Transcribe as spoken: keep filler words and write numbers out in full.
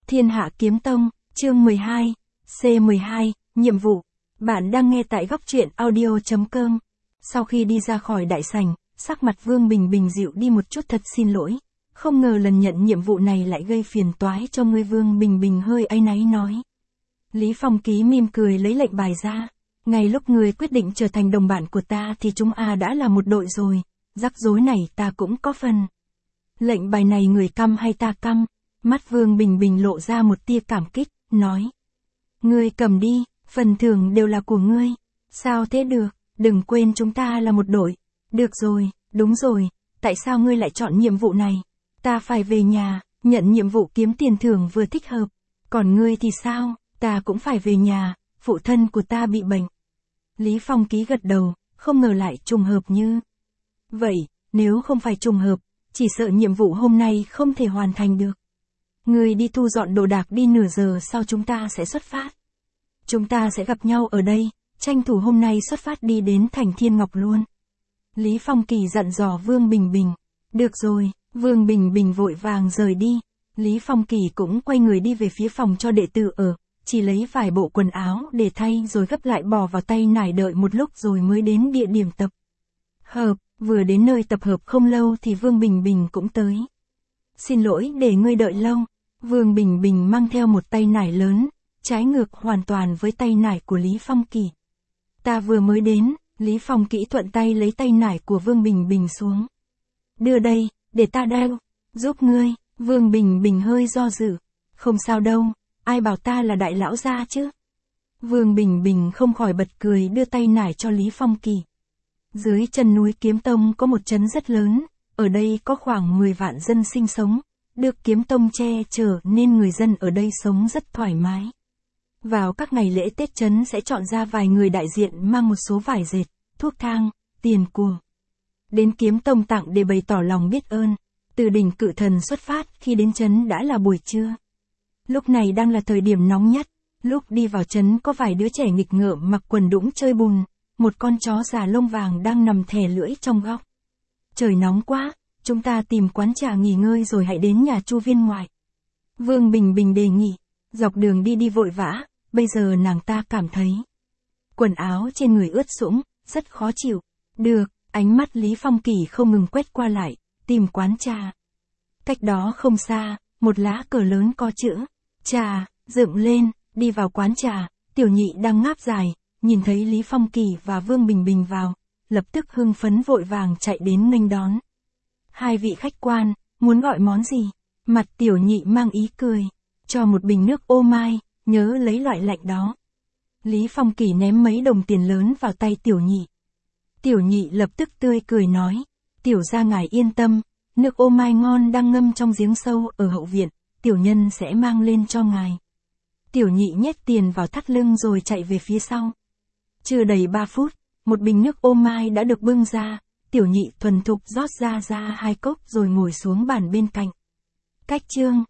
Thiên Hạ Kiếm Tông, chương mười hai, C mười hai, nhiệm vụ. Bạn đang nghe tại góc truyện audio chấm com. Sau khi đi ra khỏi đại sảnh, sắc mặt Vương Bình Bình dịu đi một chút, thật xin lỗi. Không ngờ lần nhận nhiệm vụ này lại gây phiền toái cho ngươi. Vương Bình Bình hơi áy náy nói. Lý Phong Ký mỉm cười lấy lệnh bài ra. Ngay lúc ngươi quyết định trở thành đồng bạn của ta thì chúng a đã là một đội rồi, rắc rối này ta cũng có phần. Lệnh bài này người căm hay ta căm? Mắt Vương Bình Bình lộ ra một tia cảm kích, nói. Ngươi cầm đi, phần thưởng đều là của ngươi. Sao thế được, đừng quên chúng ta là một đội. Được rồi, đúng rồi, tại sao ngươi lại chọn nhiệm vụ này? Ta phải về nhà, nhận nhiệm vụ kiếm tiền thưởng vừa thích hợp. Còn ngươi thì sao, ta cũng phải về nhà, phụ thân của ta bị bệnh. Lý Phong Ký gật đầu, không ngờ lại trùng hợp như. Vậy, nếu không phải trùng hợp, chỉ sợ nhiệm vụ hôm nay không thể hoàn thành được. Ngươi đi thu dọn đồ đạc đi, nửa giờ sau chúng ta sẽ xuất phát. Chúng ta sẽ gặp nhau ở đây, tranh thủ hôm nay xuất phát đi đến thành Thiên Ngọc luôn. Lý Phong Kỳ dặn dò Vương Bình Bình. Được rồi, Vương Bình Bình vội vàng rời đi. Lý Phong Kỳ cũng quay người đi về phía phòng cho đệ tử ở, chỉ lấy vài bộ quần áo để thay rồi gấp lại bỏ vào tay nải, đợi một lúc rồi mới đến địa điểm tập hợp. Vừa đến nơi tập hợp không lâu thì Vương Bình Bình cũng tới. Xin lỗi để ngươi đợi lâu. Vương Bình Bình mang theo một tay nải lớn, trái ngược hoàn toàn với tay nải của Lý Phong Kỳ. Ta vừa mới đến, Lý Phong Kỹ thuận tay lấy tay nải của Vương Bình Bình xuống. Đưa đây, để ta đeo, giúp ngươi. Vương Bình Bình hơi do dự. Không sao đâu, ai bảo ta là đại lão gia chứ. Vương Bình Bình không khỏi bật cười, đưa tay nải cho Lý Phong Kỳ. Dưới chân núi Kiếm Tông có một trấn rất lớn, ở đây có khoảng mười vạn dân sinh sống, được Kiếm Tông che chở nên người dân ở đây sống rất thoải mái. Vào các ngày lễ Tết trấn sẽ chọn ra vài người đại diện mang một số vải dệt, thuốc thang, tiền của đến Kiếm Tông tặng để bày tỏ lòng biết ơn. Từ đỉnh Cự Thần xuất phát, khi đến trấn đã là buổi trưa. Lúc này đang là thời điểm nóng nhất, lúc đi vào trấn có vài đứa trẻ nghịch ngợm mặc quần đũng chơi bùn, một con chó già lông vàng đang nằm thè lưỡi trong góc. Trời nóng quá, chúng ta tìm quán trà nghỉ ngơi rồi hãy đến nhà Chu Viên Ngoại. Vương Bình Bình đề nghị, dọc đường đi đi vội vã, bây giờ nàng ta cảm thấy quần áo trên người ướt sũng, rất khó chịu. Được, ánh mắt Lý Phong Kỳ không ngừng quét qua lại, tìm quán trà. Cách đó không xa, một lá cờ lớn có chữ trà dựng lên. Đi vào quán trà, Tiểu Nhị đang ngáp dài, nhìn thấy Lý Phong Kỳ và Vương Bình Bình vào, lập tức hưng phấn vội vàng chạy đến nghênh đón. Hai vị khách quan, muốn gọi món gì? Mặt Tiểu Nhị mang ý cười. Cho một bình nước ô mai, nhớ lấy loại lạnh đó. Lý Phong Kỳ ném mấy đồng tiền lớn vào tay Tiểu Nhị. Tiểu Nhị lập tức tươi cười nói. Tiểu gia ngài yên tâm, nước ô mai ngon đang ngâm trong giếng sâu ở hậu viện, tiểu nhân sẽ mang lên cho ngài. Tiểu Nhị nhét tiền vào thắt lưng rồi chạy về phía sau. Chưa đầy ba phút, một bình nước ô mai đã được bưng ra, Tiểu Nhị thuần thục rót ra ra hai cốc rồi ngồi xuống bàn bên cạnh. Cách chương,